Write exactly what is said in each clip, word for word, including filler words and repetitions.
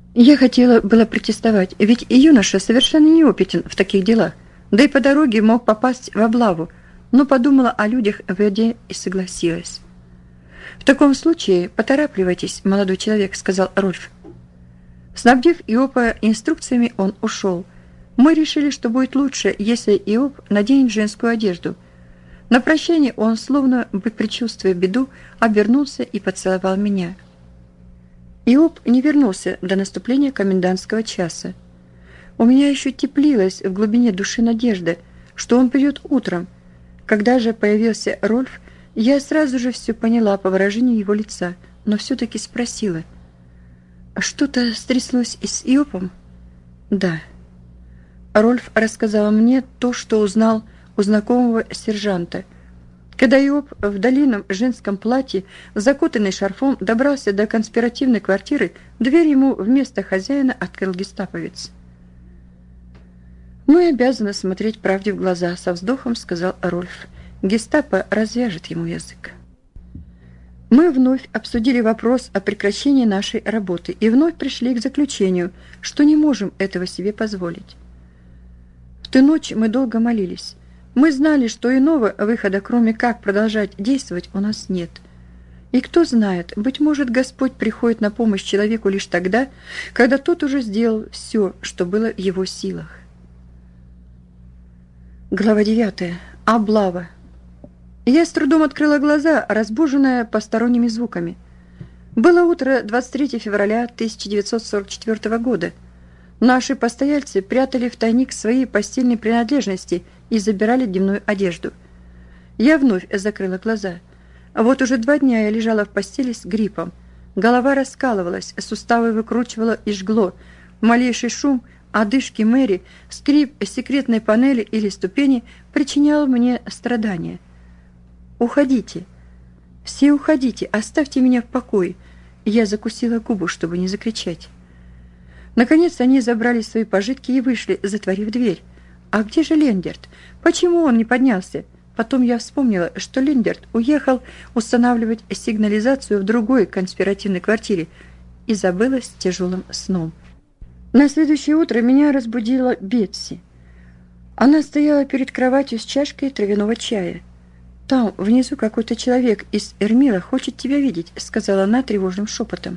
Я хотела было протестовать, ведь и юноша совершенно неопытен в таких делах, да и по дороге мог попасть в облаву, но подумала о людях в воде и согласилась. «В таком случае поторапливайтесь, молодой человек», — сказал Рольф. Снабдив Иопа инструкциями, он ушел. Мы решили, что будет лучше, если Иоп наденет женскую одежду. На прощание он, словно бы предчувствуя беду, обернулся и поцеловал меня. Иоп не вернулся до наступления комендантского часа. У меня еще теплилась в глубине души надежда, что он придет утром. Когда же появился Рольф, я сразу же все поняла по выражению его лица, но все-таки спросила: «Что-то стряслось и с Иопом?» «Да». Рольф рассказал мне то, что узнал у знакомого сержанта. Когда Иоп в длинном женском платье, закутанный шарфом, добрался до конспиративной квартиры, дверь ему вместо хозяина открыл гестаповец. «Мы обязаны смотреть правде в глаза», — со вздохом сказал Рольф. «Гестапо развяжет ему язык». Мы вновь обсудили вопрос о прекращении нашей работы и вновь пришли к заключению, что не можем этого себе позволить. В ту ночь мы долго молились. Мы знали, что иного выхода, кроме как продолжать действовать, у нас нет. И кто знает, быть может, Господь приходит на помощь человеку лишь тогда, когда тот уже сделал все, что было в его силах. Глава девятая. Облава. Я с трудом открыла глаза, разбуженная посторонними звуками. Было утро двадцать третьего февраля тысяча девятьсот сорок четвёртого года. Наши постояльцы прятали в тайник свои постельные принадлежности и забирали дневную одежду. Я вновь закрыла глаза. Вот уже два дня я лежала в постели с гриппом. Голова раскалывалась, суставы выкручивало и жгло. Малейший шум, одышки Мэри, скрип секретной панели или ступени причинял мне страдания. «Уходите! Все уходите! Оставьте меня в покое!» Я закусила губу, чтобы не закричать. Наконец они забрали свои пожитки и вышли, затворив дверь. А где же Лендерт? Почему он не поднялся? Потом я вспомнила, что Лендерт уехал устанавливать сигнализацию в другой конспиративной квартире и забылась тяжелым сном. На следующее утро меня разбудила Бетси. Она стояла перед кроватью с чашкой травяного чая. «Там, внизу, какой-то человек из Эрмила хочет тебя видеть», — сказала она тревожным шепотом.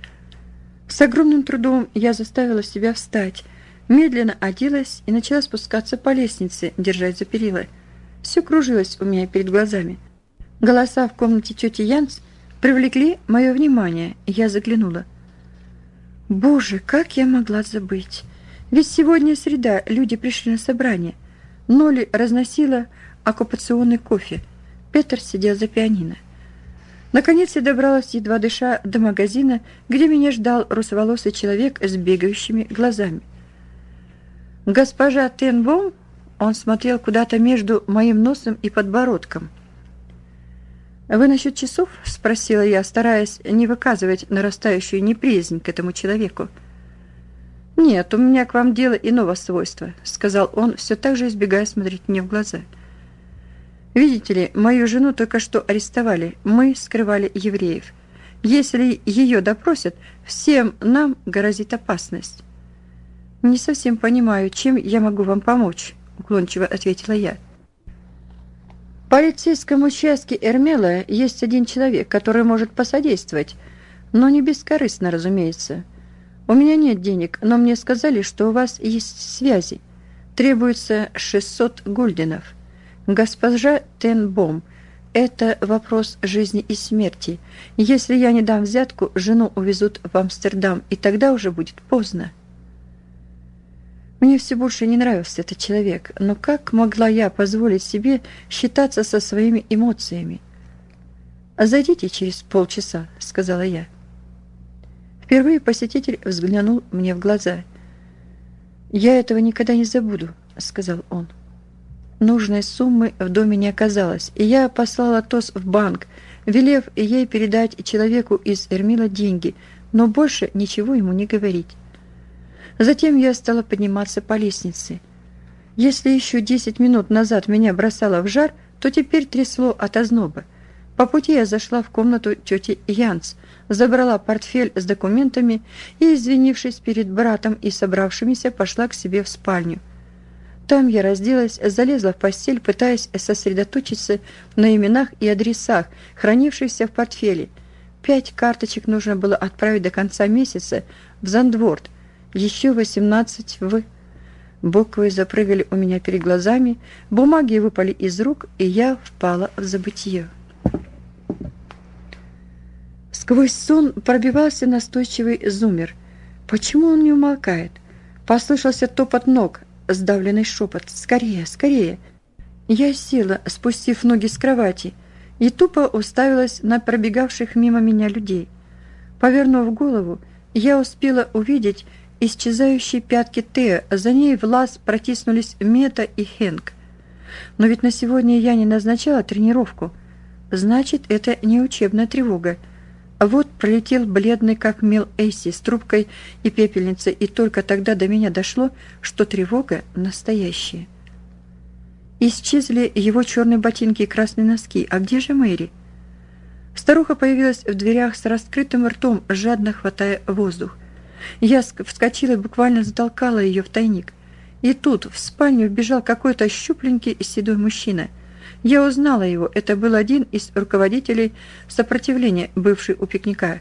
С огромным трудом я заставила себя встать, медленно оделась и начала спускаться по лестнице, держась за перила. Все кружилось у меня перед глазами. Голоса в комнате тети Янс привлекли мое внимание, и я заглянула. Боже, как я могла забыть! Ведь сегодня среда, люди пришли на собрание. Нолли разносила оккупационный кофе. Петер сидел за пианино. Наконец я добралась, едва дыша, до магазина, где меня ждал русоволосый человек с бегающими глазами. «Госпожа Тенбом?» Он смотрел куда-то между моим носом и подбородком. «Вы насчет часов?» — спросила я, стараясь не выказывать нарастающую неприязнь к этому человеку. «Нет, у меня к вам дело иного свойства», — сказал он, все так же избегая смотреть мне в глаза. «Видите ли, мою жену только что арестовали, мы скрывали евреев. Если ее допросят, всем нам грозит опасность». «Не совсем понимаю, чем я могу вам помочь», — уклончиво ответила я. «В полицейском участке Эрмела есть один человек, который может посодействовать, но не бескорыстно, разумеется. У меня нет денег, но мне сказали, что у вас есть связи. Требуется шестьсот гульденов. Госпожа Тенбом, это вопрос жизни и смерти. Если я не дам взятку, жену увезут в Амстердам, и тогда уже будет поздно». Мне все больше не нравился этот человек, но как могла я позволить себе считаться со своими эмоциями? «Зайдите через полчаса», — сказала я. Впервые посетитель взглянул мне в глаза. «Я этого никогда не забуду», — сказал он. Нужной суммы в доме не оказалось, и я послала Тос в банк, велев ей передать человеку из Эрмила деньги, но больше ничего ему не говорить. Затем я стала подниматься по лестнице. Если еще десять минут назад меня бросало в жар, то теперь трясло от озноба. По пути я зашла в комнату тети Янц, забрала портфель с документами и, извинившись перед братом и собравшимися, пошла к себе в спальню. Там я разделась, залезла в постель, пытаясь сосредоточиться на именах и адресах, хранившихся в портфеле. Пять карточек нужно было отправить до конца месяца в Зандворт, еще восемнадцать в... Буквы запрыгали у меня перед глазами, бумаги выпали из рук, и я впала в забытье. Сквозь сон пробивался настойчивый зумер. Почему он не умолкает? Послышался топот ног, сдавленный шепот. «Скорее, скорее!» Я села, спустив ноги с кровати, и тупо уставилась на пробегавших мимо меня людей. Повернув голову, я успела увидеть исчезающие пятки Тео, за ней в лаз протиснулись Мета и Хэнк. Но ведь на сегодня я не назначала тренировку. Значит, это не учебная тревога. Вот пролетел бледный как мел Эйси с трубкой и пепельницей, и только тогда до меня дошло, что тревога настоящая. Исчезли его черные ботинки и красные носки. А где же Мэри? Старуха появилась в дверях с раскрытым ртом, жадно хватая воздух. Я вскочила и буквально затолкала ее в тайник. И тут в спальню вбежал какой-то щупленький и седой мужчина. Я узнала его. Это был один из руководителей сопротивления, бывший у пикника.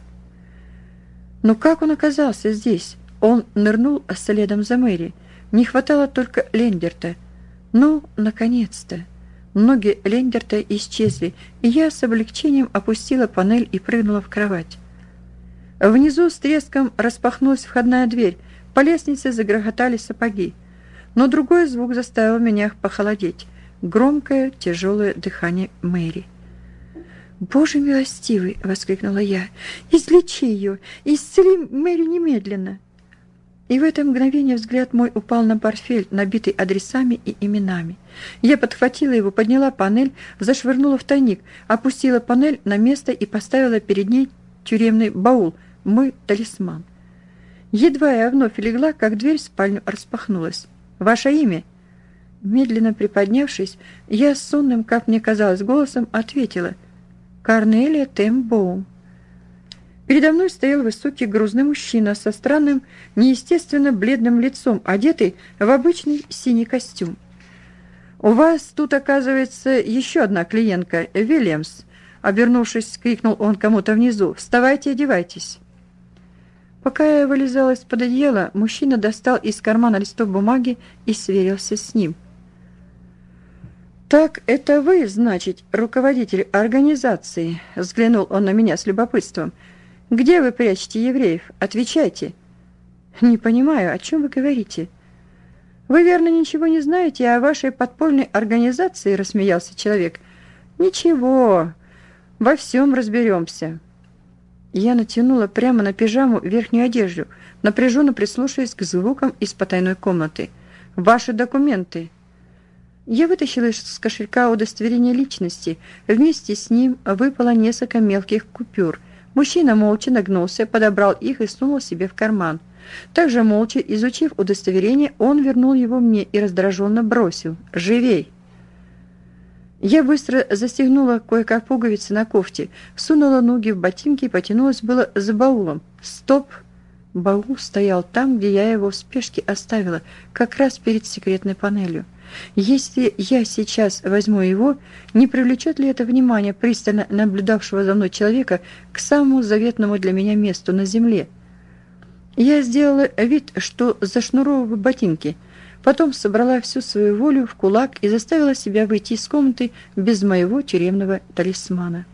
Но как он оказался здесь? Он нырнул следом за Мэри. Не хватало только Лендерта. Ну, наконец-то. Ноги Лендерта исчезли, и я с облегчением опустила панель и прыгнула в кровать. Внизу с треском распахнулась входная дверь, по лестнице загрохотали сапоги. Но другой звук заставил меня похолодеть. Громкое, тяжелое дыхание Мэри. «Боже милостивый!» — воскликнула я. «Излечи ее! Исцели Мэри немедленно!» И в это мгновение взгляд мой упал на портфель, набитый адресами и именами. Я подхватила его, подняла панель, зашвырнула в тайник, опустила панель на место и поставила перед ней тюремный баул, мой талисман. Едва я вновь легла, как дверь в спальню распахнулась. «Ваше имя?» Медленно приподнявшись, я с сонным, как мне казалось, голосом ответила: «Корнелия Тембоум». Передо мной стоял высокий грузный мужчина со странным, неестественно бледным лицом, одетый в обычный синий костюм. «У вас тут, оказывается, еще одна клиентка, Вильямс», — обернувшись, крикнул он кому-то внизу. «Вставайте и одевайтесь». Пока я вылезала из-под одеяла, мужчина достал из кармана листок бумаги и сверился с ним. «Так это вы, значит, руководитель организации?» — взглянул он на меня с любопытством. «Где вы прячете евреев? Отвечайте». «Не понимаю, о чем вы говорите?» «Вы, верно, ничего не знаете о вашей подпольной организации?» — рассмеялся человек. «Ничего, во всем разберемся». Я натянула прямо на пижаму верхнюю одежду, напряженно прислушиваясь к звукам из потайной комнаты. «Ваши документы». Я вытащила из кошелька удостоверение личности. Вместе с ним выпало несколько мелких купюр. Мужчина молча нагнулся, подобрал их и сунул себе в карман. Также молча, изучив удостоверение, он вернул его мне и раздраженно бросил: «Живей!». Я быстро застегнула кое-как пуговицы на кофте, сунула ноги в ботинки и потянулась было за баулом. Стоп! Баул стоял там, где я его в спешке оставила, как раз перед секретной панелью. Если я сейчас возьму его, не привлечет ли это внимание пристально наблюдавшего за мной человека к самому заветному для меня месту на земле? Я сделала вид, что зашнуровываю ботинки, потом собрала всю свою волю в кулак и заставила себя выйти из комнаты без моего тюремного талисмана.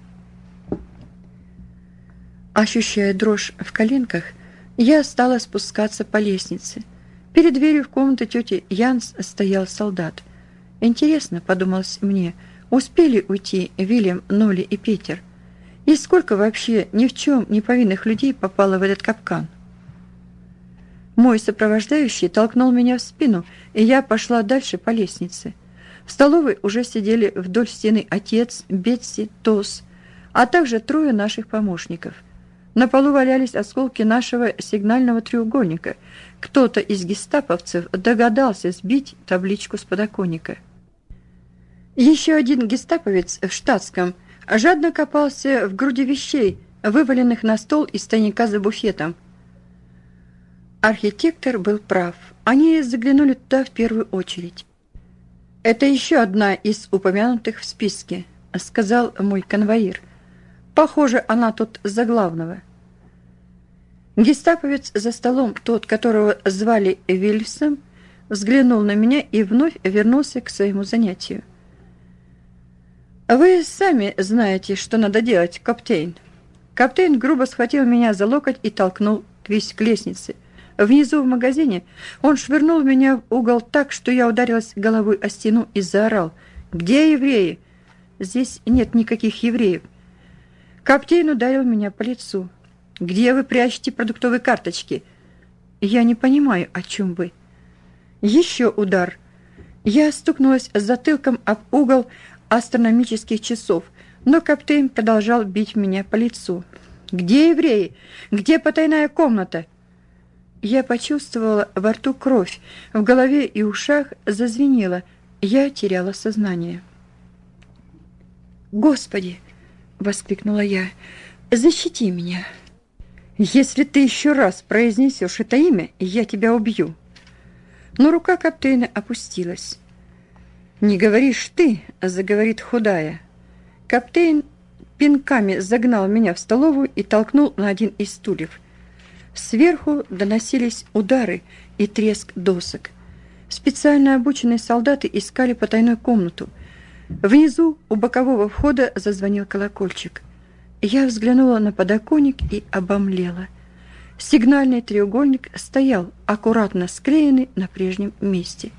Ощущая дрожь в коленках, я стала спускаться по лестнице. Перед дверью в комнату тети Янс стоял солдат. Интересно, подумалось мне, успели уйти Вильям, Нолли и Питер? И сколько вообще ни в чем не повинных людей попало в этот капкан? Мой сопровождающий толкнул меня в спину, и я пошла дальше по лестнице. В столовой уже сидели вдоль стены отец, Бетси, Тос, а также трое наших помощников. На полу валялись осколки нашего сигнального треугольника. Кто-то из гестаповцев догадался сбить табличку с подоконника. Еще один гестаповец в штатском жадно копался в груди вещей, вываленных на стол из тайника за буфетом. Архитектор был прав. Они заглянули туда в первую очередь. «Это еще одна из упомянутых в списке», — сказал мой конвоир. «Похоже, она тут за главного». Гестаповец за столом, тот, которого звали Вильфсом, взглянул на меня и вновь вернулся к своему занятию. «Вы сами знаете, что надо делать, капитан». Капитан грубо схватил меня за локоть и толкнул весь к лестнице. Внизу в магазине он швырнул меня в угол так, что я ударилась головой о стену и заорал: «Где евреи? Здесь нет никаких евреев». Капитан ударил меня по лицу. «Где вы прячете продуктовые карточки?» «Я не понимаю, о чем вы». Еще удар. Я стукнулась затылком об угол астрономических часов, но капитан продолжал бить меня по лицу. «Где евреи? Где потайная комната?» Я почувствовала во рту кровь, в голове и ушах зазвенело. Я теряла сознание. «Господи!» — воскликнула я. «Защити меня!» «Если ты еще раз произнесешь это имя, я тебя убью». Но рука капитана опустилась. «Не говоришь ты, а заговорит худая». Капитан пинками загнал меня в столовую и толкнул на один из стульев. Сверху доносились удары и треск досок. Специально обученные солдаты искали потайную комнату. Внизу у бокового входа зазвонил колокольчик. Я взглянула на подоконник и обомлела. Сигнальный треугольник стоял, аккуратно склеенный на прежнем месте.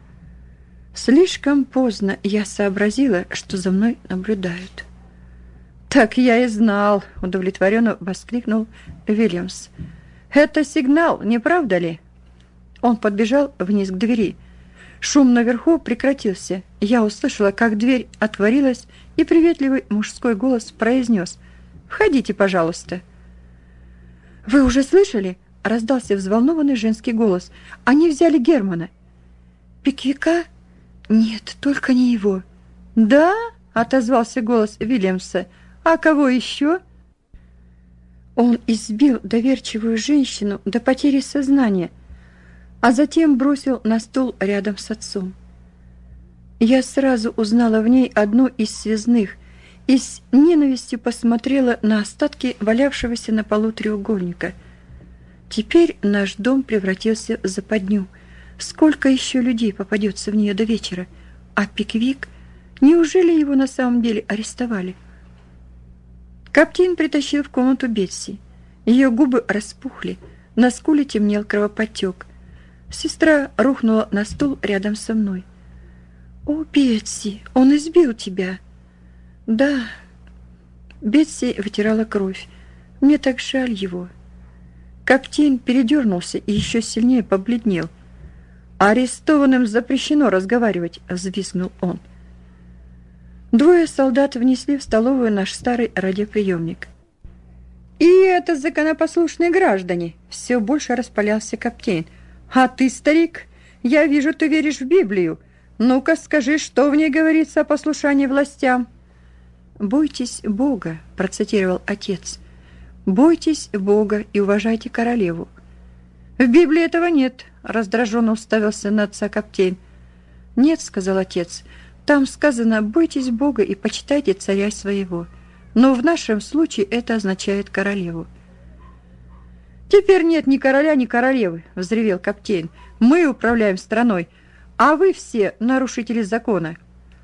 Слишком поздно я сообразила, что за мной наблюдают. «Так я и знал!» — удовлетворенно воскликнул Вильямс. «Это сигнал, не правда ли?» Он подбежал вниз к двери. Шум наверху прекратился. Я услышала, как дверь отворилась, и приветливый мужской голос произнес: «Входите, пожалуйста». «Вы уже слышали?» — раздался взволнованный женский голос. «Они взяли Германа». «Пиквика? Нет, только не его». «Да?» — отозвался голос Вильямса. «А кого еще?» Он избил доверчивую женщину до потери сознания, а затем бросил на стул рядом с отцом. Я сразу узнала в ней одну из связных и с ненавистью посмотрела на остатки валявшегося на полу треугольника. Теперь наш дом превратился в западню. Сколько еще людей попадется в нее до вечера? А Пиквик? Неужели его на самом деле арестовали? Капитан притащил в комнату Бетси. Ее губы распухли, на скуле темнел кровоподтек. Сестра рухнула на стул рядом со мной. «О, Бетси, он избил тебя!» «Да». Бетси вытирала кровь. «Мне так жаль его». Капитан передернулся и еще сильнее побледнел. «Арестованным запрещено разговаривать», — взвизгнул он. Двое солдат внесли в столовую наш старый радиоприемник. «И это законопослушные граждане!» — все больше распалялся капитан. «А ты, старик, я вижу, ты веришь в Библию. Ну-ка скажи, что в ней говорится о послушании властям?» «Бойтесь Бога», — процитировал отец. «Бойтесь Бога и уважайте королеву». «В Библии этого нет», — раздраженно уставился на отца капитан. «Нет», — сказал отец, — «там сказано: бойтесь Бога и почитайте царя своего. Но в нашем случае это означает королеву». «Теперь нет ни короля, ни королевы», — взревел капитан. «Мы управляем страной, а вы все нарушители закона».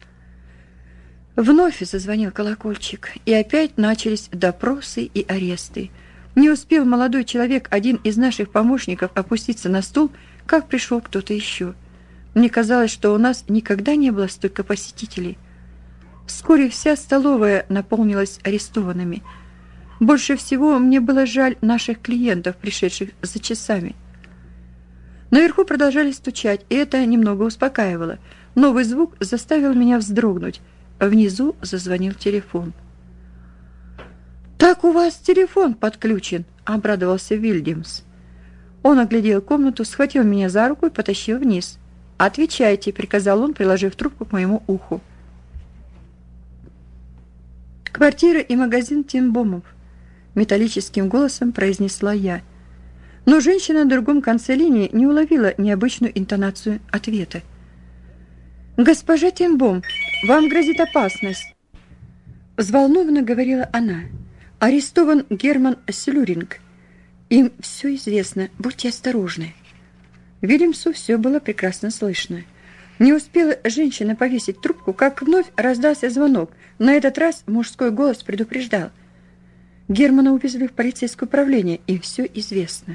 Вновь зазвонил колокольчик, и опять начались допросы и аресты. Не успел молодой человек, один из наших помощников, опуститься на стул, как пришел кто-то еще. Мне казалось, что у нас никогда не было столько посетителей. Вскоре вся столовая наполнилась арестованными. Больше всего мне было жаль наших клиентов, пришедших за часами. Наверху продолжали стучать, и это немного успокаивало. Новый звук заставил меня вздрогнуть. Внизу зазвонил телефон. «Так у вас телефон подключен», — обрадовался Вильямс. Он оглядел комнату, схватил меня за руку и потащил вниз. «Отвечайте», — приказал он, приложив трубку к моему уху. «Квартира и магазин Тенбомов», – металлическим голосом произнесла я. Но женщина на другом конце линии не уловила необычную интонацию ответа. «Госпожа Тенбом, вам грозит опасность», – взволнованно говорила она. «Арестован Герман Слюринг. Им все известно, будьте осторожны». Вильямсу все было прекрасно слышно. Не успела женщина повесить трубку, как вновь раздался звонок. На этот раз мужской голос предупреждал. Германа увезли в полицейское управление, им все известно.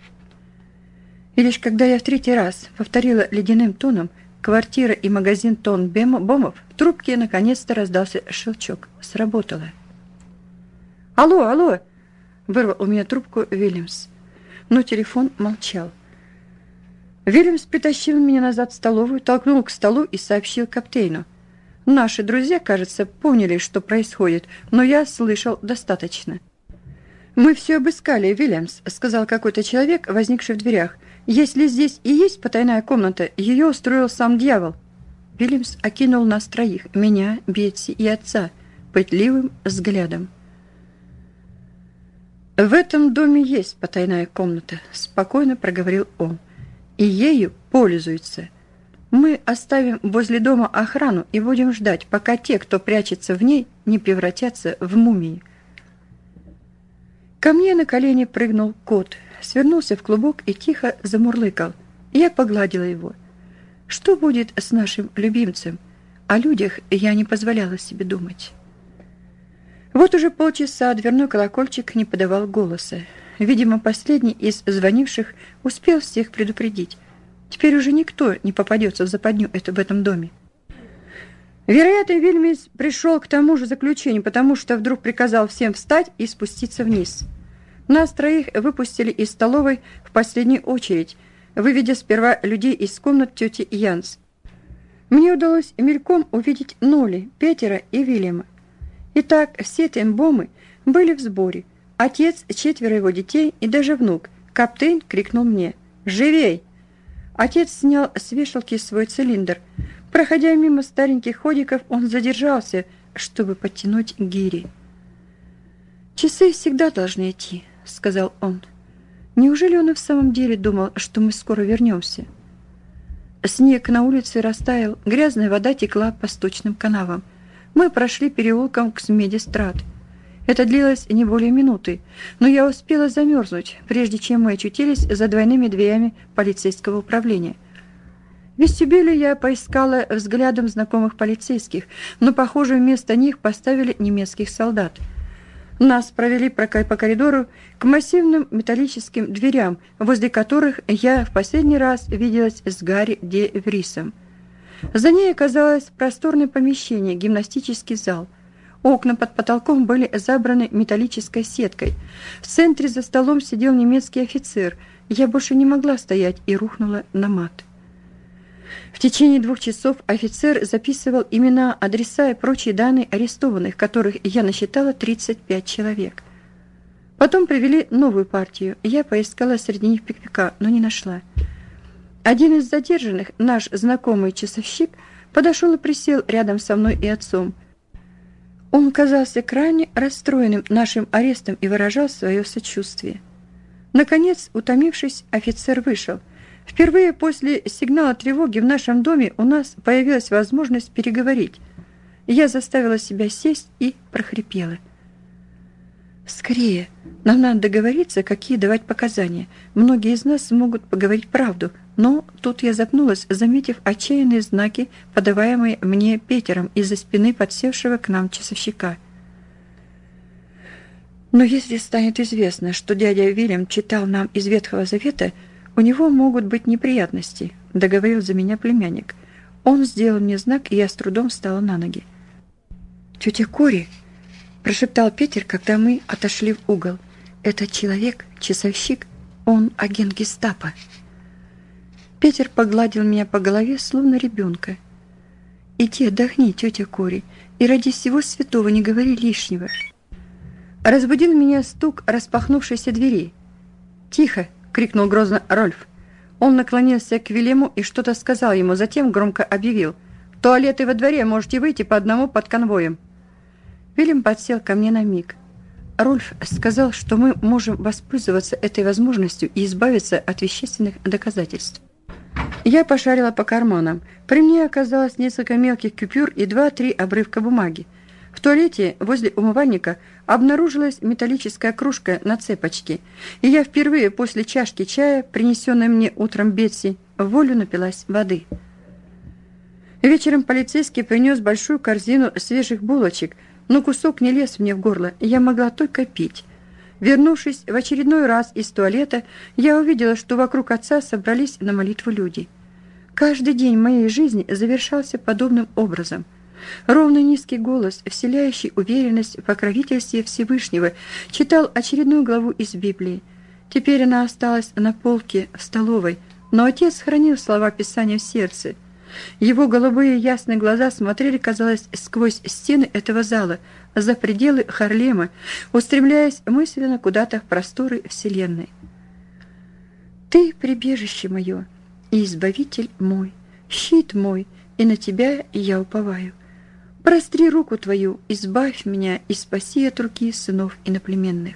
И лишь когда я в третий раз повторила ледяным тоном «квартира и магазин Тенбомов», в трубке наконец-то раздался щелчок. Сработало. «Алло, алло!» – вырвал у меня трубку Вильямс. Но телефон молчал. Вильямс притащил меня назад в столовую, толкнул к столу и сообщил капитану. Наши друзья, кажется, поняли, что происходит, но я слышал достаточно. «Мы все обыскали, Вильямс», – сказал какой-то человек, возникший в дверях. «Если здесь и есть потайная комната, ее устроил сам дьявол». Вильямс окинул нас троих, меня, Бетси и отца, пытливым взглядом. «В этом доме есть потайная комната», – спокойно проговорил он. «И ею пользуются. Мы оставим возле дома охрану и будем ждать, пока те, кто прячется в ней, не превратятся в мумии». Ко мне на колени прыгнул кот, свернулся в клубок и тихо замурлыкал. Я погладила его. Что будет с нашим любимцем? О людях я не позволяла себе думать. Вот уже полчаса дверной колокольчик не подавал голоса. Видимо, последний из звонивших успел всех предупредить. Теперь уже никто не попадется в западню это в этом доме. Вероятно, Вильямс пришел к тому же заключению, потому что вдруг приказал всем встать и спуститься вниз. Нас троих выпустили из столовой в последнюю очередь, выведя сперва людей из комнат тети Янс. Мне удалось мельком увидеть Ноли, Петера и Вильяма. Итак, все Тенбомы были в сборе. Отец, четверо его детей и даже внук. Капитан крикнул мне: «Живей!» Отец снял с вешалки свой цилиндр. Проходя мимо стареньких ходиков, он задержался, чтобы подтянуть гири. «Часы всегда должны идти», — сказал он. Неужели он и в самом деле думал, что мы скоро вернемся? Снег на улице растаял, грязная вода текла по сточным канавам. Мы прошли переулком к Смедистрат. Это длилось не более минуты, но я успела замерзнуть, прежде чем мы очутились за двойными дверями полицейского управления. В вестибюле я поискала взглядом знакомых полицейских, но, похоже, вместо них поставили немецких солдат. Нас провели по коридору к массивным металлическим дверям, возле которых я в последний раз виделась с Гарри де Врисом. За ней оказалось просторное помещение, гимнастический зал. Окна под потолком были забраны металлической сеткой. В центре за столом сидел немецкий офицер. Я больше не могла стоять и рухнула на мат. В течение двух часов офицер записывал имена, адреса и прочие данные арестованных, которых я насчитала тридцать пять человек. Потом привели новую партию. Я поискала среди них пикпика, но не нашла. Один из задержанных, наш знакомый часовщик, подошел и присел рядом со мной и отцом. Он казался крайне расстроенным нашим арестом и выражал свое сочувствие. Наконец, утомившись, офицер вышел. Впервые после сигнала тревоги в нашем доме у нас появилась возможность переговорить. Я заставила себя сесть и прохрипела: «Скорее, нам надо договориться, какие давать показания. Многие из нас смогут поговорить правду». Но тут я запнулась, заметив отчаянные знаки, подаваемые мне Петером из-за спины подсевшего к нам часовщика. «Но если станет известно, что дядя Вильям читал нам из Ветхого Завета, у него могут быть неприятности», — договорил за меня племянник. Он сделал мне знак, и я с трудом встала на ноги. «Тетя Кори», — прошептал Петер, когда мы отошли в угол, — «этот человек, часовщик, он агент гестапо». Петер погладил меня по голове, словно ребенка. «Иди отдохни, тетя Кори, и ради всего святого не говори лишнего». Разбудил меня стук распахнувшейся двери. «Тихо!» — крикнул грозно Рольф. Он наклонился к Вильяму и что-то сказал ему, затем громко объявил: «В туалеты во дворе можете выйти по одному под конвоем». Вильям подсел ко мне на миг. Рольф сказал, что мы можем воспользоваться этой возможностью и избавиться от вещественных доказательств. Я пошарила по карманам. При мне оказалось несколько мелких купюр и два-три обрывка бумаги. В туалете возле умывальника обнаружилась металлическая кружка на цепочке, и я впервые после чашки чая, принесенной мне утром Бетси, в волю напилась воды. Вечером полицейский принес большую корзину свежих булочек, но кусок не лез мне в горло, и я могла только пить. Вернувшись в очередной раз из туалета, я увидела, что вокруг отца собрались на молитву люди. Каждый день моей жизни завершался подобным образом. Ровный низкий голос, вселяющий уверенность в покровительстве Всевышнего, читал очередную главу из Библии. Теперь она осталась на полке в столовой, но отец хранил слова Писания в сердце. Его голубые ясные глаза смотрели, казалось, сквозь стены этого зала, за пределы Харлема, устремляясь мысленно куда-то в просторы вселенной. «Ты — прибежище мое, и избавитель мой, щит мой, и на тебя я уповаю. Простри руку твою, избавь меня и спаси от руки сынов иноплеменных».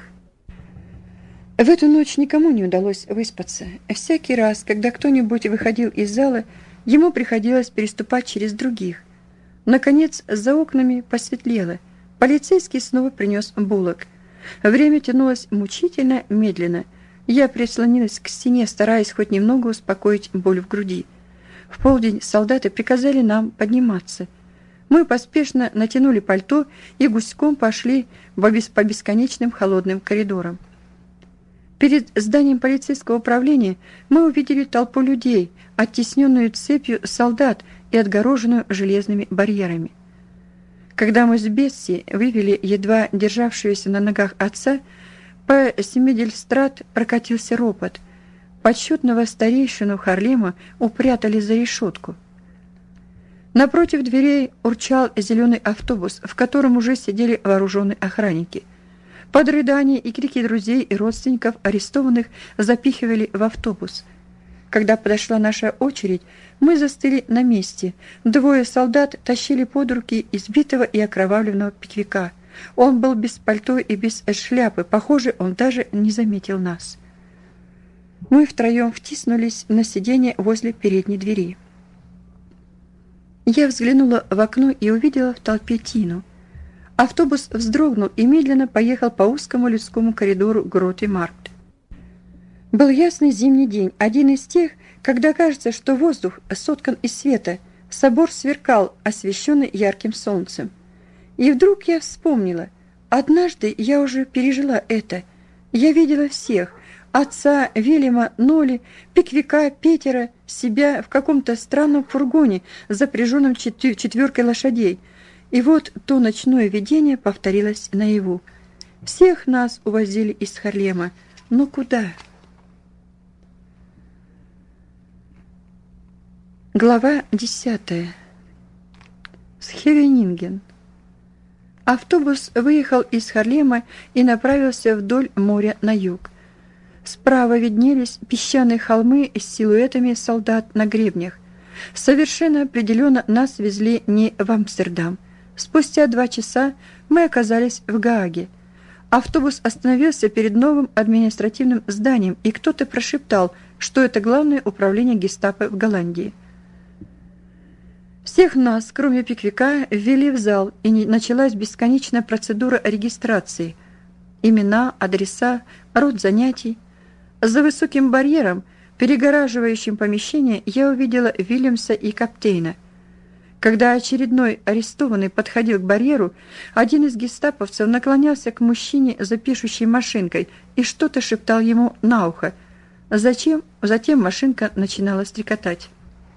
В эту ночь никому не удалось выспаться. Всякий раз, когда кто-нибудь выходил из зала, ему приходилось переступать через других. Наконец, за окнами посветлело. Полицейский снова принес булок. Время тянулось мучительно медленно. Я прислонилась к стене, стараясь хоть немного успокоить боль в груди. В полдень солдаты приказали нам подниматься. Мы поспешно натянули пальто и гуськом пошли по бесконечным холодным коридорам. Перед зданием полицейского управления мы увидели толпу людей, оттесненную цепью солдат и отгороженную железными барьерами. Когда мы с Бетси вывели едва державшегося на ногах отца, по Семидельстрат прокатился ропот. Почетного старейшину Харлема упрятали за решетку. Напротив дверей урчал зеленый автобус, в котором уже сидели вооруженные охранники. Под рыдания и крики друзей и родственников арестованных запихивали в автобус. Когда подошла наша очередь, мы застыли на месте. Двое солдат тащили под руки избитого и окровавленного Пиквика. Он был без пальто и без шляпы. Похоже, он даже не заметил нас. Мы втроем втиснулись на сиденье возле передней двери. Я взглянула в окно и увидела в толпе Тину. Автобус вздрогнул и медленно поехал по узкому людскому коридору Гроте-Маркт. Был ясный зимний день, один из тех, когда кажется, что воздух соткан из света. Собор сверкал, освещенный ярким солнцем. И вдруг я вспомнила. Однажды я уже пережила это. Я видела всех. Отца, Вильяма, Ноли, Пиквика, Петера, себя в каком-то странном фургоне, запряженном четвер- четверкой лошадей. И вот то ночное видение повторилось наяву. Всех нас увозили из Харлема. Но куда? Глава десятая. Схевенинген. Автобус выехал из Харлема и направился вдоль моря на юг. Справа виднелись песчаные холмы с силуэтами солдат на гребнях. Совершенно определенно нас везли не в Амстердам. Спустя два часа мы оказались в Гааге. Автобус остановился перед новым административным зданием, и кто-то прошептал, что это главное управление гестапо в Голландии. Всех нас, кроме Пиквика, ввели в зал, и началась бесконечная процедура регистрации. Имена, адреса, род занятий. За высоким барьером, перегораживающим помещение, я увидела Вильямса и Каптейна. Когда очередной арестованный подходил к барьеру, один из гестаповцев наклонялся к мужчине за пишущей машинкой и что-то шептал ему на ухо. Зачем? Затем машинка начинала стрекотать.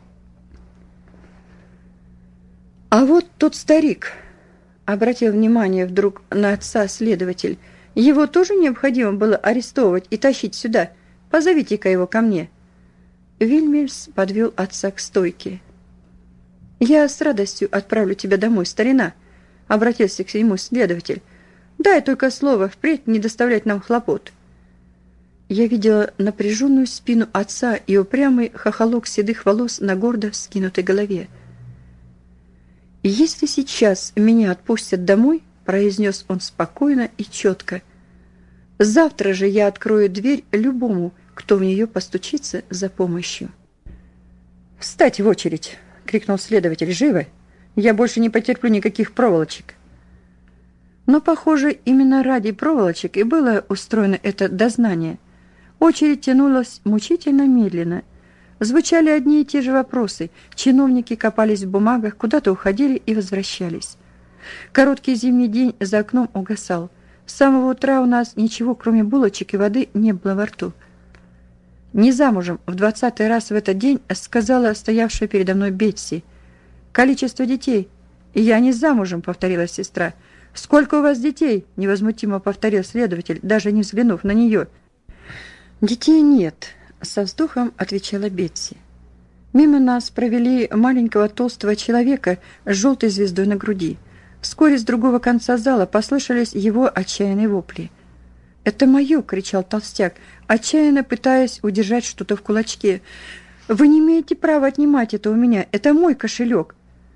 «А вот тот старик», — обратил внимание вдруг на отца следователь, — «его тоже необходимо было арестовывать и тащить сюда. Позовите-ка его ко мне». Вильмельс подвел отца к стойке. «Я с радостью отправлю тебя домой, старина», — обратился к нему следователь. «Дай только слово впредь не доставлять нам хлопот». Я видела напряженную спину отца и упрямый хохолок седых волос на гордо вскинутой голове. «Если сейчас меня отпустят домой, — произнес он спокойно и четко. «Завтра же я открою дверь любому, кто в нее постучится за помощью». «Встать в очередь!» — крикнул следователь. «Живо! Я больше не потерплю никаких проволочек». Но, похоже, именно ради проволочек и было устроено это дознание. Очередь тянулась мучительно медленно. Звучали одни и те же вопросы. Чиновники копались в бумагах, куда-то уходили и возвращались. Короткий зимний день за окном угасал. С самого утра у нас ничего, кроме булочек и воды, не было во рту. «Не замужем», — в двадцатый раз в этот день сказала стоявшая передо мной Бетси. «Количество детей». «Я не замужем», — повторила сестра. «Сколько у вас детей?» — невозмутимо повторил следователь, даже не взглянув на нее. «Детей нет», — со вздохом отвечала Бетси. Мимо нас провели маленького толстого человека с желтой звездой на груди. Вскоре с другого конца зала послышались его отчаянные вопли. «Это мое!» — кричал толстяк, отчаянно пытаясь удержать что-то в кулачке. «Вы не имеете права отнимать это у меня! Это мой кошелек!»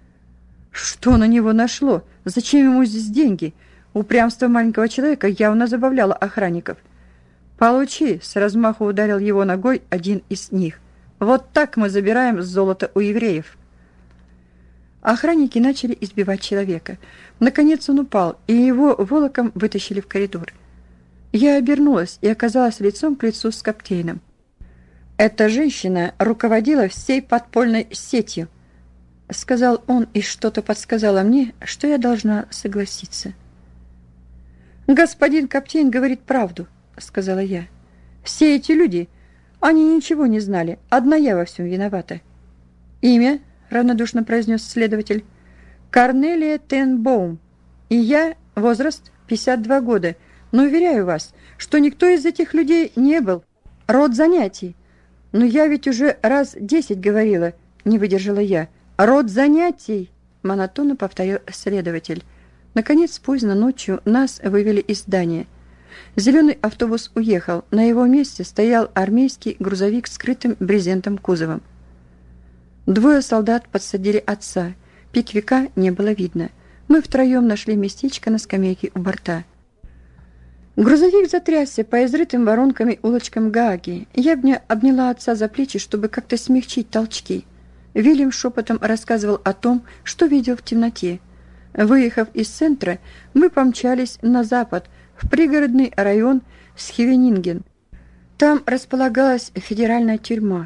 Что на него нашло? Зачем ему здесь деньги? Упрямство маленького человека явно забавляло охранников. «Получи!» — с размаху ударил его ногой один из них. «Вот так мы забираем золото у евреев!» Охранники начали избивать человека. Наконец он упал, и его волоком вытащили в коридор. Я обернулась и оказалась лицом к лицу с Каптейном. «Эта женщина руководила всей подпольной сетью», — сказал он, и что-то подсказало мне, что я должна согласиться. «Господин Каптейн говорит правду», — сказала я. «Все эти люди, они ничего не знали, одна я во всем виновата». «Имя?» — равнодушно произнес следователь. «Корнелия Тенбоум. И я, возраст пятьдесят два года, но уверяю вас, что никто из этих людей не был. Род занятий. Но я ведь уже раз десять говорила», — не выдержала я. «Род занятий», — монотонно повторил следователь. Наконец, поздно ночью нас вывели из здания. Зеленый автобус уехал. На его месте стоял армейский грузовик с скрытым брезентом кузовом. Двое солдат подсадили отца. Пиквика не было видно. Мы втроем нашли местечко на скамейке у борта. Грузовик затрясся по изрытым воронками улочкам Гааги. Я обняла отца за плечи, чтобы как-то смягчить толчки. Вильям шепотом рассказывал о том, что видел в темноте. Выехав из центра, мы помчались на запад, в пригородный район Схевенинген. Там располагалась федеральная тюрьма.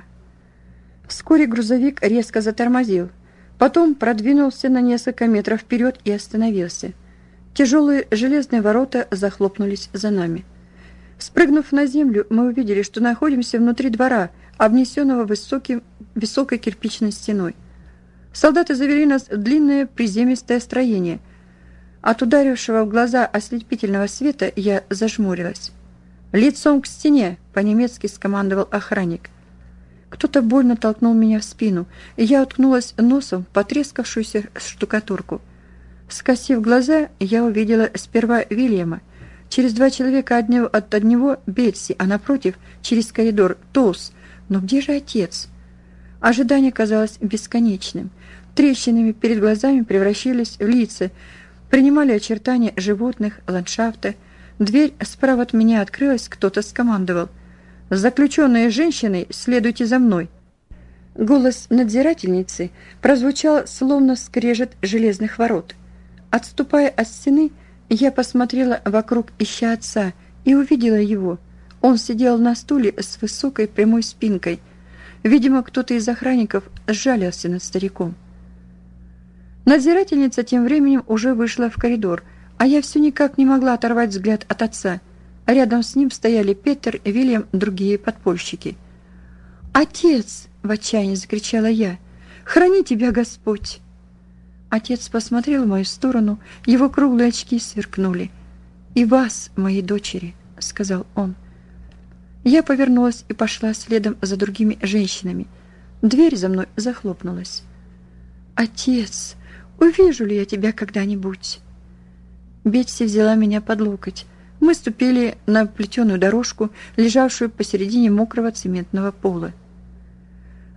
Вскоре грузовик резко затормозил, потом продвинулся на несколько метров вперед и остановился. Тяжелые железные ворота захлопнулись за нами. Спрыгнув на землю, мы увидели, что находимся внутри двора, обнесенного высоким, высокой кирпичной стеной. Солдаты завели нас в длинное приземистое строение. От ударившего в глаза ослепительного света я зажмурилась. «Лицом к стене!» — по-немецки скомандовал охранник. Кто-то больно толкнул меня в спину, и я уткнулась носом в потрескавшуюся штукатурку. Скосив глаза, я увидела сперва Вильяма. Через два человека от него, от одного Бетси, а напротив, через коридор, Толс. Но где же отец? Ожидание казалось бесконечным. Трещинами перед глазами превращались в лица, принимали очертания животных, ландшафта. Дверь справа от меня открылась, кто-то скомандовал. «Заключенные женщины, следуйте за мной». Голос надзирательницы прозвучал, словно скрежет железных ворот. Отступая от стены, я посмотрела вокруг, ища отца, и увидела его. Он сидел на стуле с высокой прямой спинкой. Видимо, кто-то из охранников сжалился над стариком. Надзирательница тем временем уже вышла в коридор, а я все никак не могла оторвать взгляд от отца. Рядом с ним стояли Петер, Вильям, другие подпольщики. «Отец!» — в отчаянии закричала я. «Храни тебя Господь!» Отец посмотрел в мою сторону, его круглые очки сверкнули. «И вас, мои дочери!» — сказал он. Я повернулась и пошла следом за другими женщинами. Дверь за мной захлопнулась. «Отец, увижу ли я тебя когда-нибудь?» Бетси взяла меня под локоть. Мы ступили на плетеную дорожку, лежавшую посередине мокрого цементного пола.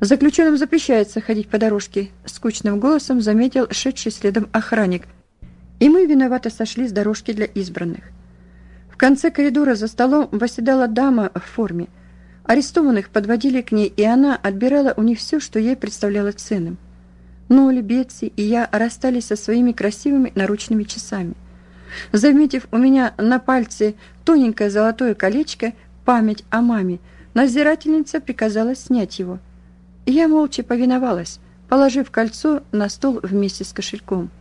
«Заключенным запрещается ходить по дорожке», — скучным голосом заметил шедший следом охранник. и мы виновато сошли с дорожки для избранных. В конце коридора за столом восседала дама в форме. Арестованных подводили к ней, и она отбирала у них все, что ей представлялось ценным. Ноли, Бетси и я расстались со своими красивыми наручными часами. Заметив у меня на пальце тоненькое золотое колечко «Память о маме», надзирательница приказала снять его. Я молча повиновалась, положив кольцо на стол вместе с кошельком.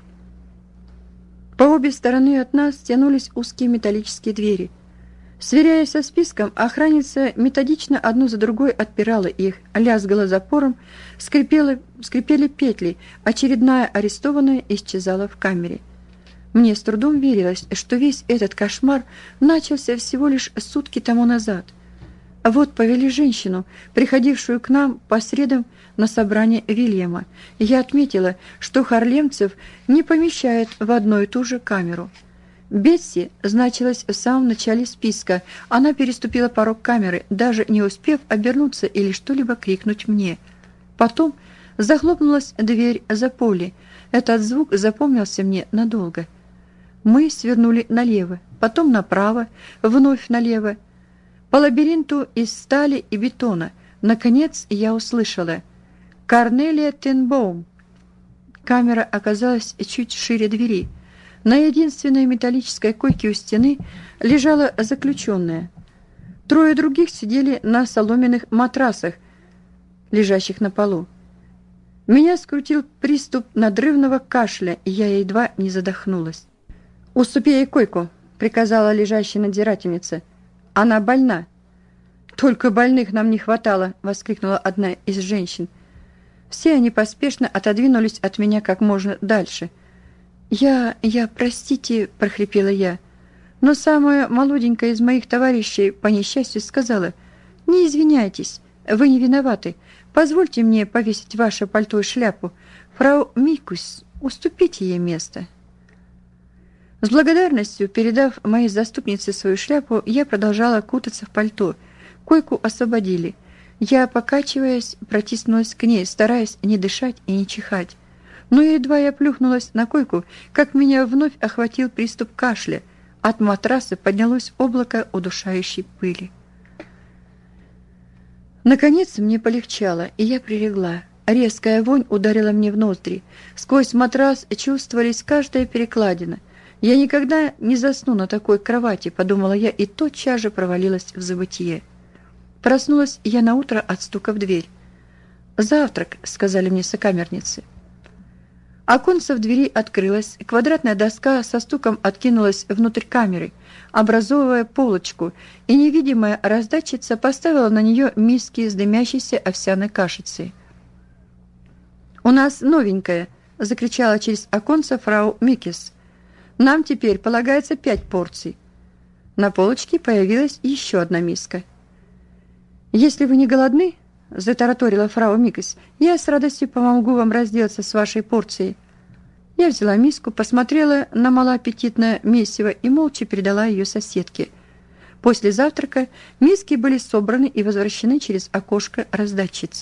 По обе стороны от нас тянулись узкие металлические двери. Сверяясь со списком, охранница методично одну за другой отпирала их, лязгала запором, скрипела, скрипели петли, очередная арестованная исчезала в камере. Мне с трудом верилось, что весь этот кошмар начался всего лишь сутки тому назад. А вот повели женщину, приходившую к нам по средам на собрание Вильяма, и я отметила, что харлемцев не помещают в одну и ту же камеру. Бетси значилась в самом начале списка. Она переступила порог камеры, даже не успев обернуться или что-либо крикнуть мне. Потом захлопнулась дверь за Полли. Этот звук запомнился мне надолго. Мы свернули налево, потом направо, вновь налево, по лабиринту из стали и бетона. Наконец я услышала «Корнелия Тенбоум». Камера оказалась чуть шире двери. На единственной металлической койке у стены лежала заключенная. Трое других сидели на соломенных матрасах, лежащих на полу. Меня скрутил приступ надрывного кашля, и я едва не задохнулась. «Уступи ей койку», — приказала лежащая надзирательница. «Она больна». «Только больных нам не хватало», — воскликнула одна из женщин. Все они поспешно отодвинулись от меня как можно дальше. «Я... я... простите», — прохрипела я. Но самая молоденькая из моих товарищей, по несчастью, сказала: «Не извиняйтесь, вы не виноваты. Позвольте мне повесить ваше пальто и шляпу. Фрау Микус, уступите ей место». С благодарностью, передав моей заступнице свою шляпу, я продолжала кутаться в пальто. Койку освободили. Я, покачиваясь, протиснулась к ней, стараясь не дышать и не чихать. Но едва я плюхнулась на койку, как меня вновь охватил приступ кашля. От матраса поднялось облако удушающей пыли. Наконец мне полегчало, и я прилегла. Резкая вонь ударила мне в ноздри. Сквозь матрас чувствовались каждая перекладина. «Я никогда не засну на такой кровати», — подумала я, и тотчас же провалилась в забытье. Проснулась я наутро от стука в дверь. «Завтрак», — сказали мне сокамерницы. Оконце в двери открылось, квадратная доска со стуком откинулась внутрь камеры, образовывая полочку, и невидимая раздатчица поставила на нее миски с дымящейся овсяной кашицей. «У нас новенькая», — закричала через оконце фрау Микис. «Нам теперь полагается пять порций». На полочке появилась еще одна миска. «Если вы не голодны, — затараторила фрау Микис, — я с радостью помогу вам разделаться с вашей порцией». Я взяла миску, посмотрела на малоаппетитное месиво и молча передала ее соседке. После завтрака миски были собраны и возвращены через окошко раздатчицы.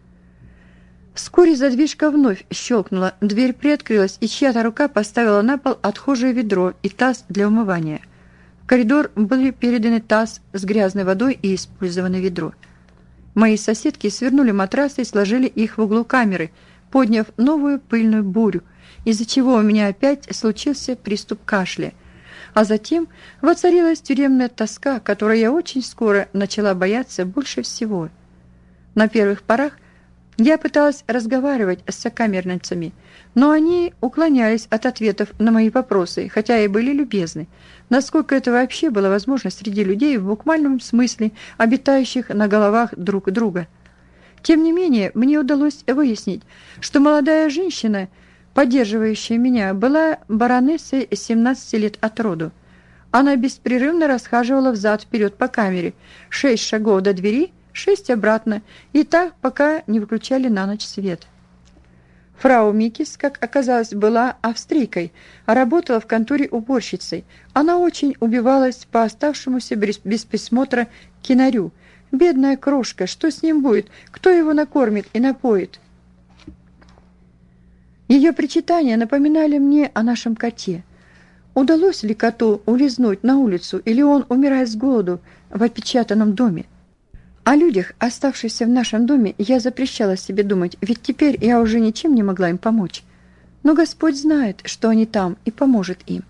Вскоре задвижка вновь щелкнула, дверь приоткрылась, и чья-то рука поставила на пол отхожее ведро и таз для умывания. В коридор были переданы таз с грязной водой и использованное ведро. Мои соседки свернули матрасы и сложили их в углу камеры, подняв новую пыльную бурю, из-за чего у меня опять случился приступ кашля. А затем воцарилась тюремная тоска, которой я очень скоро начала бояться больше всего. На первых порах я пыталась разговаривать с сокамерницами, но они уклонялись от ответов на мои вопросы, хотя и были любезны, насколько это вообще было возможно среди людей в буквальном смысле, обитающих на головах друг друга. Тем не менее, мне удалось выяснить, что молодая женщина, поддерживающая меня, была баронессой семнадцати лет от роду. Она беспрерывно расхаживала взад-вперед по камере, шесть шагов до двери, шесть обратно, и так, пока не выключали на ночь свет. Фрау Микис, как оказалось, была австрийкой, а работала в конторе уборщицей. Она очень убивалась по оставшемуся без присмотра кинарю. Бедная крошка, что с ним будет? Кто его накормит и напоит? Ее причитания напоминали мне о нашем коте. Удалось ли коту улизнуть на улицу, или он умирает с голоду в опечатанном доме? О людях, оставшихся в нашем доме, я запрещала себе думать, ведь теперь я уже ничем не могла им помочь. Но Господь знает, что они там, и поможет им.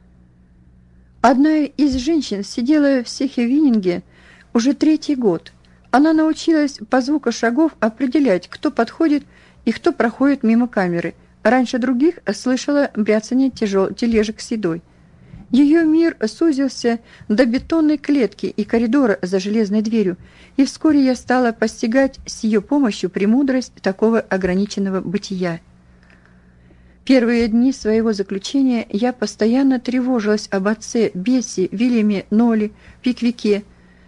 Одна из женщин сидела в Сехевининге уже третий год. Она научилась по звуку шагов определять, кто подходит и кто проходит мимо камеры. Раньше других слышала бряцание тяжел тележек с едой. Ее мир сузился до бетонной клетки и коридора за железной дверью, и вскоре я стала постигать с ее помощью премудрость такого ограниченного бытия. Первые дни своего заключения я постоянно тревожилась об отце, Бесси, Вильяме, Ноле, Пиквике.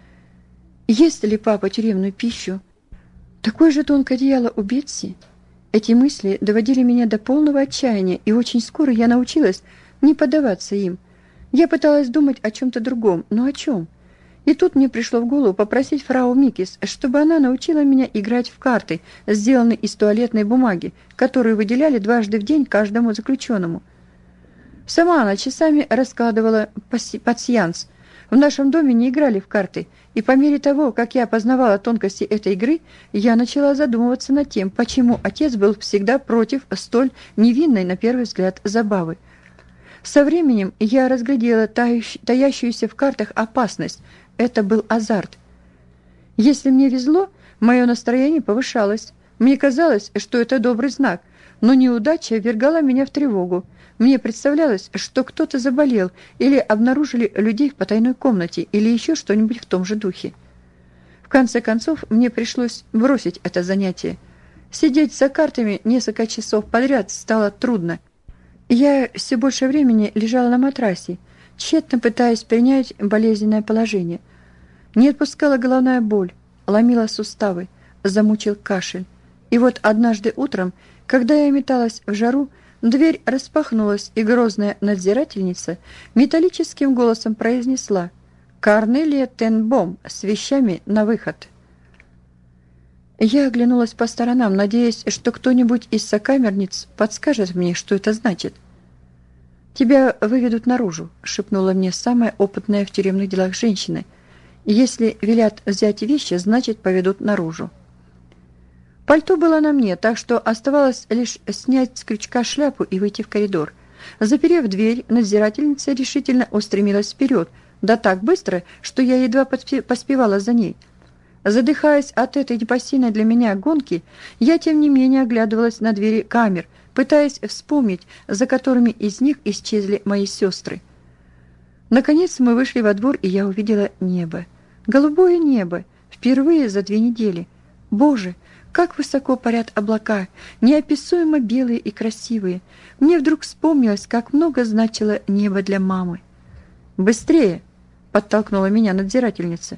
Ест ли папа тюремную пищу? Такое же тонкое одеяло у Бетси? Эти мысли доводили меня до полного отчаяния, и очень скоро я научилась не поддаваться им. Я пыталась думать о чем-то другом, но о чем? И тут мне пришло в голову попросить фрау Микис, чтобы она научила меня играть в карты, сделанные из туалетной бумаги, которую выделяли дважды в день каждому заключенному. Сама она часами раскладывала пасьянс. В нашем доме не играли в карты, и по мере того, как я познавала тонкости этой игры, я начала задумываться над тем, почему отец был всегда против столь невинной, на первый взгляд, забавы. Со временем я разглядела таящуюся в картах опасность. Это был азарт. Если мне везло, мое настроение повышалось. Мне казалось, что это добрый знак, но неудача ввергала меня в тревогу. Мне представлялось, что кто-то заболел или обнаружили людей в потайной комнате или еще что-нибудь в том же духе. В конце концов, мне пришлось бросить это занятие. Сидеть за картами несколько часов подряд стало трудно. Я все больше времени лежала на матрасе, тщетно пытаясь принять болезненное положение. Не отпускала головная боль, ломила суставы, замучил кашель. И вот однажды утром, когда я металась в жару, дверь распахнулась, и грозная надзирательница металлическим голосом произнесла: «Корнелия Тенбом с вещами на выход». Я оглянулась по сторонам, надеясь, что кто-нибудь из сокамерниц подскажет мне, что это значит. «Тебя выведут наружу», — шепнула мне самая опытная в тюремных делах женщина. «Если велят взять вещи, значит, поведут наружу». Пальто было на мне, так что оставалось лишь снять с крючка шляпу и выйти в коридор. Заперев дверь, надзирательница решительно устремилась вперед, да так быстро, что я едва поспевала за ней. Задыхаясь от этой непосильной для меня гонки, я тем не менее оглядывалась на двери камер, пытаясь вспомнить, за которыми из них исчезли мои сестры. Наконец мы вышли во двор, и я увидела небо. Голубое небо, впервые за две недели. Боже, как высоко парят облака, неописуемо белые и красивые. Мне вдруг вспомнилось, как много значило небо для мамы. «Быстрее!» — подтолкнула меня надзирательница.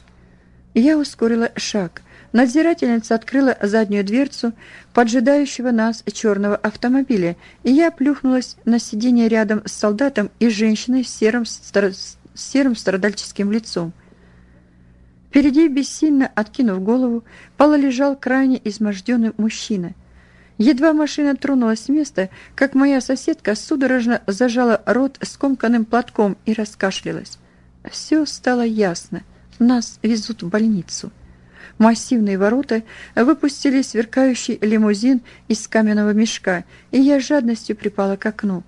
Я ускорила шаг. Надзирательница открыла заднюю дверцу поджидающего нас черного автомобиля, и я плюхнулась на сиденье рядом с солдатом и женщиной с серым, стар... с серым страдальческим лицом. Впереди, бессильно откинув голову, полулежал крайне изможденный мужчина. Едва машина тронулась с места, как моя соседка судорожно зажала рот скомканным платком и раскашлялась. Все стало ясно. Нас везут в больницу. Массивные ворота выпустили сверкающий лимузин из каменного мешка, и я с жадностью припала к окну.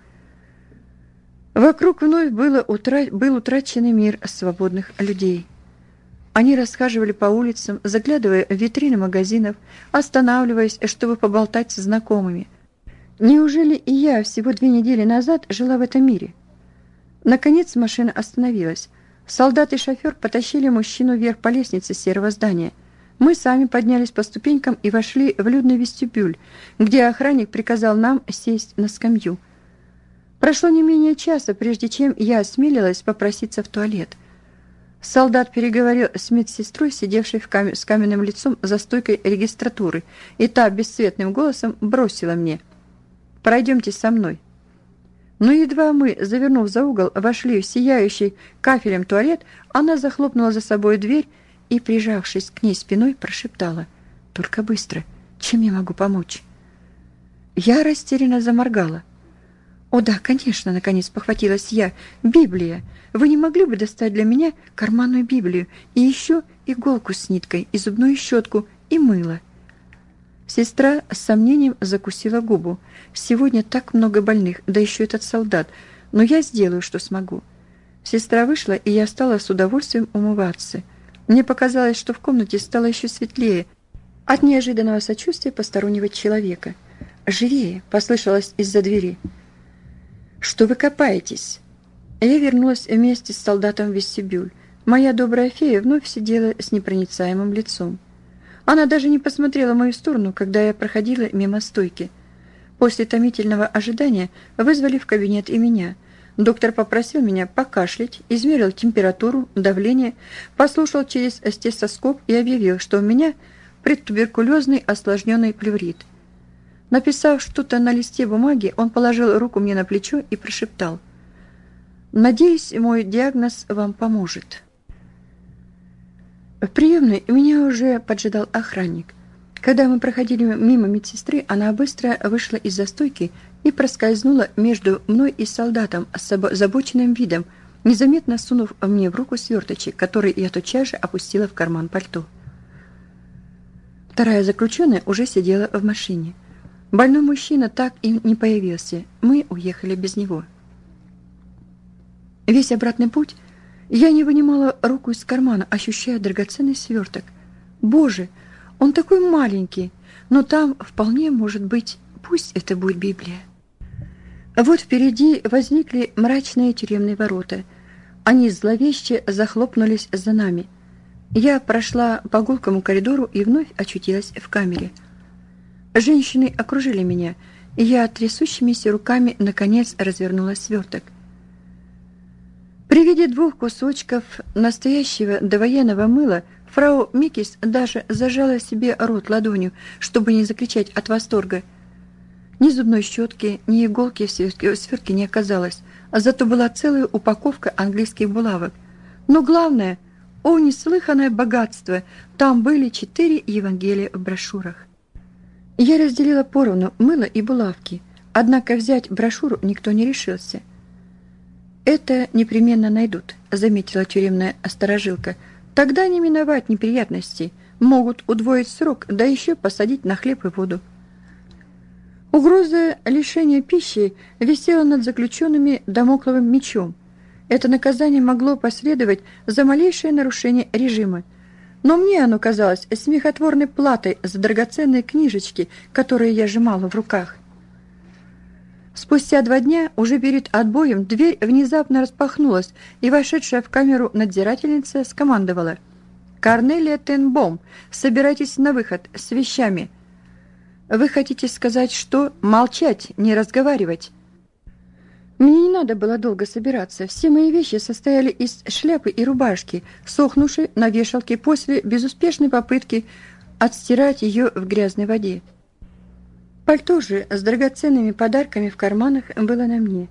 Вокруг вновь было утра... был утраченный мир свободных людей. Они расхаживали по улицам, заглядывая в витрины магазинов, останавливаясь, чтобы поболтать со знакомыми. Неужели и я всего две недели назад жила в этом мире? Наконец машина остановилась. Солдат и шофер потащили мужчину вверх по лестнице серого здания. Мы сами поднялись по ступенькам и вошли в людный вестибюль, где охранник приказал нам сесть на скамью. Прошло не менее часа, прежде чем я осмелилась попроситься в туалет. Солдат переговорил с медсестрой, сидевшей в кам... с каменным лицом за стойкой регистратуры, и та бесцветным голосом бросила мне: «Пройдемте со мной». Но едва мы, завернув за угол, вошли в сияющий кафелем туалет, она захлопнула за собой дверь и, прижавшись к ней спиной, прошептала: «Только быстро, чем я могу помочь?» Я растерянно заморгала. «О да, конечно», — наконец похватилась я. «Библия. Вы не могли бы достать для меня карманную Библию и еще иголку с ниткой, и зубную щетку, и мыло?» Сестра с сомнением закусила губу. «Сегодня так много больных, да еще этот солдат. Но я сделаю, что смогу». Сестра вышла, и я стала с удовольствием умываться. Мне показалось, что в комнате стало еще светлее от неожиданного сочувствия постороннего человека. «Живее!» — послышалось из-за двери. «Что вы копаетесь?» Я вернулась вместе с солдатом в вестибюль. Моя добрая фея вновь сидела с непроницаемым лицом. Она даже не посмотрела в мою сторону, когда я проходила мимо стойки. После томительного ожидания вызвали в кабинет и меня. Доктор попросил меня покашлять, измерил температуру, давление, послушал через стетоскоп и объявил, что у меня предтуберкулезный осложненный плеврит. Написав что-то на листе бумаги, он положил руку мне на плечо и прошептал: «Надеюсь, мой диагноз вам поможет». В приемной меня уже поджидал охранник. Когда мы проходили мимо медсестры, она быстро вышла из-за стойки и проскользнула между мной и солдатом с озабоченным видом, незаметно сунув мне в руку сверточек, который я тотчас же опустила в карман пальто. Вторая заключенная уже сидела в машине. Больной мужчина так и не появился. Мы уехали без него. Весь обратный путь я не вынимала руку из кармана, ощущая драгоценный сверток. Боже, он такой маленький, но там вполне может быть, пусть это будет Библия. Вот впереди возникли мрачные тюремные ворота. Они зловеще захлопнулись за нами. Я прошла по гулкому коридору и вновь очутилась в камере. Женщины окружили меня, и я трясущимися руками наконец развернула сверток. При виде двух кусочков настоящего довоенного мыла фрау Микис даже зажала себе рот ладонью, чтобы не закричать от восторга. Ни зубной щетки, ни иголки в свертке, в свертке не оказалось, а зато была целая упаковка английских булавок. Но главное, о неслыханное богатство, там были четыре Евангелия в брошюрах. Я разделила поровну мыло и булавки, однако взять брошюру никто не решился. «Это непременно найдут», — заметила тюремная сторожилка. «Тогда не миновать неприятностей. Могут удвоить срок, да еще посадить на хлеб и воду». Угроза лишения пищи висела над заключенными дамокловым мечом. Это наказание могло последовать за малейшее нарушение режима. Но мне оно казалось смехотворной платой за драгоценные книжечки, которые я сжимала в руках. Спустя два дня, уже перед отбоем, дверь внезапно распахнулась, и вошедшая в камеру надзирательница скомандовала: «Корнелия Тенбом, собирайтесь на выход с вещами». «Вы хотите сказать, что молчать, не разговаривать?» Мне не надо было долго собираться. Все мои вещи состояли из шляпы и рубашки, сохнувшей на вешалке после безуспешной попытки отстирать ее в грязной воде. Пальто же с драгоценными подарками в карманах было на мне.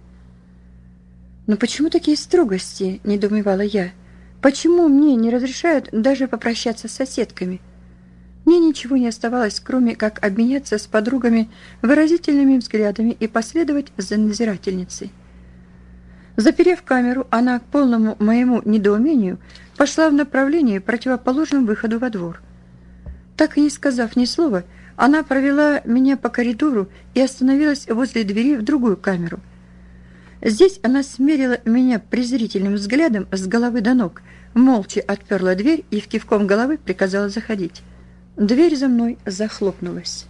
«Но почему такие строгости?» – недоумевала я. «Почему мне не разрешают даже попрощаться с соседками?» Мне ничего не оставалось, кроме как обменяться с подругами выразительными взглядами и последовать за надзирательницей. Заперев камеру, она, к полному моему недоумению, пошла в направлении, противоположном выходу во двор. Так и не сказав ни слова, она провела меня по коридору и остановилась возле двери в другую камеру. Здесь она смерила меня презрительным взглядом с головы до ног, молча отперла дверь и в кивком головы приказала заходить. Дверь за мной захлопнулась.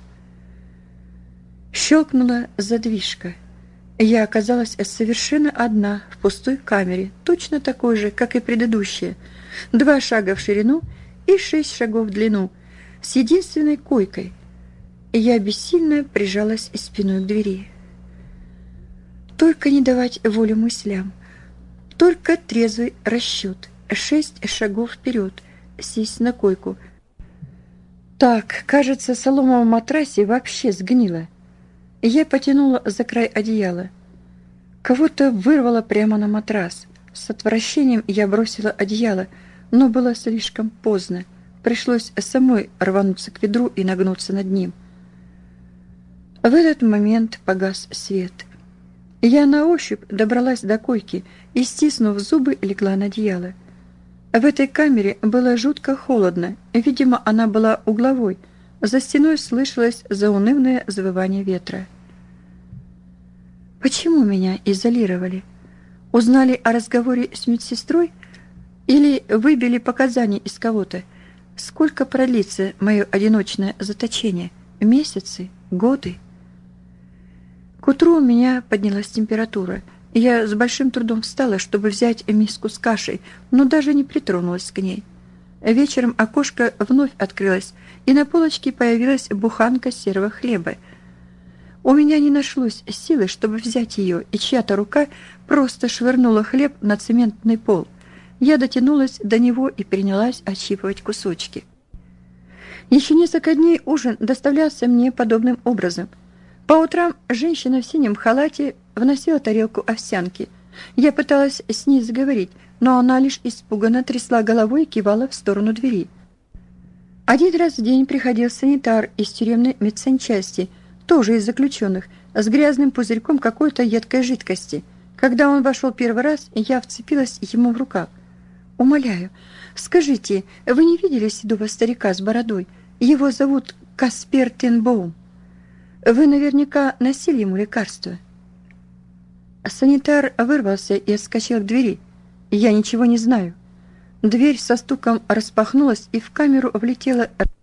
Щелкнула задвижка. Я оказалась совершенно одна в пустой камере, точно такой же, как и предыдущая. Два шага в ширину и шесть шагов в длину, с единственной койкой. Я бессильно прижалась спиной к двери. Только не давать волю мыслям, только трезвый расчет, шесть шагов вперед, сесть на койку. Так, кажется, солома в матрасе вообще сгнила. Я потянула за край одеяла. Кого-то вырвало прямо на матрас. С отвращением я бросила одеяло, но было слишком поздно. Пришлось самой рвануться к ведру и нагнуться над ним. В этот момент погас свет. Я на ощупь добралась до койки и, стиснув зубы, легла на одеяло. В этой камере было жутко холодно, видимо, она была угловой, за стеной слышалось заунывное завывание ветра. Почему меня изолировали? Узнали о разговоре с медсестрой или выбили показания из кого-то? Сколько продлится мое одиночное заточение? Месяцы? Годы? К утру у меня поднялась температура. Я с большим трудом встала, чтобы взять миску с кашей, но даже не притронулась к ней. Вечером окошко вновь открылось, и на полочке появилась буханка серого хлеба. У меня не нашлось силы, чтобы взять ее, и чья-то рука просто швырнула хлеб на цементный пол. Я дотянулась до него и принялась отщипывать кусочки. Еще несколько дней ужин доставлялся мне подобным образом. По утрам женщина в синем халате вносила тарелку овсянки. Я пыталась с ней заговорить, но она лишь испуганно трясла головой и кивала в сторону двери. Один раз в день приходил санитар из тюремной медсанчасти, тоже из заключенных, с грязным пузырьком какой-то едкой жидкости. Когда он вошел первый раз, я вцепилась ему в рукав. «Умоляю, скажите, вы не видели седого старика с бородой? Его зовут Каспер Тенбоум. Вы наверняка носили ему лекарство». Санитар вырвался и отскочил к двери. «Я ничего не знаю». Дверь со стуком распахнулась, и в камеру влетела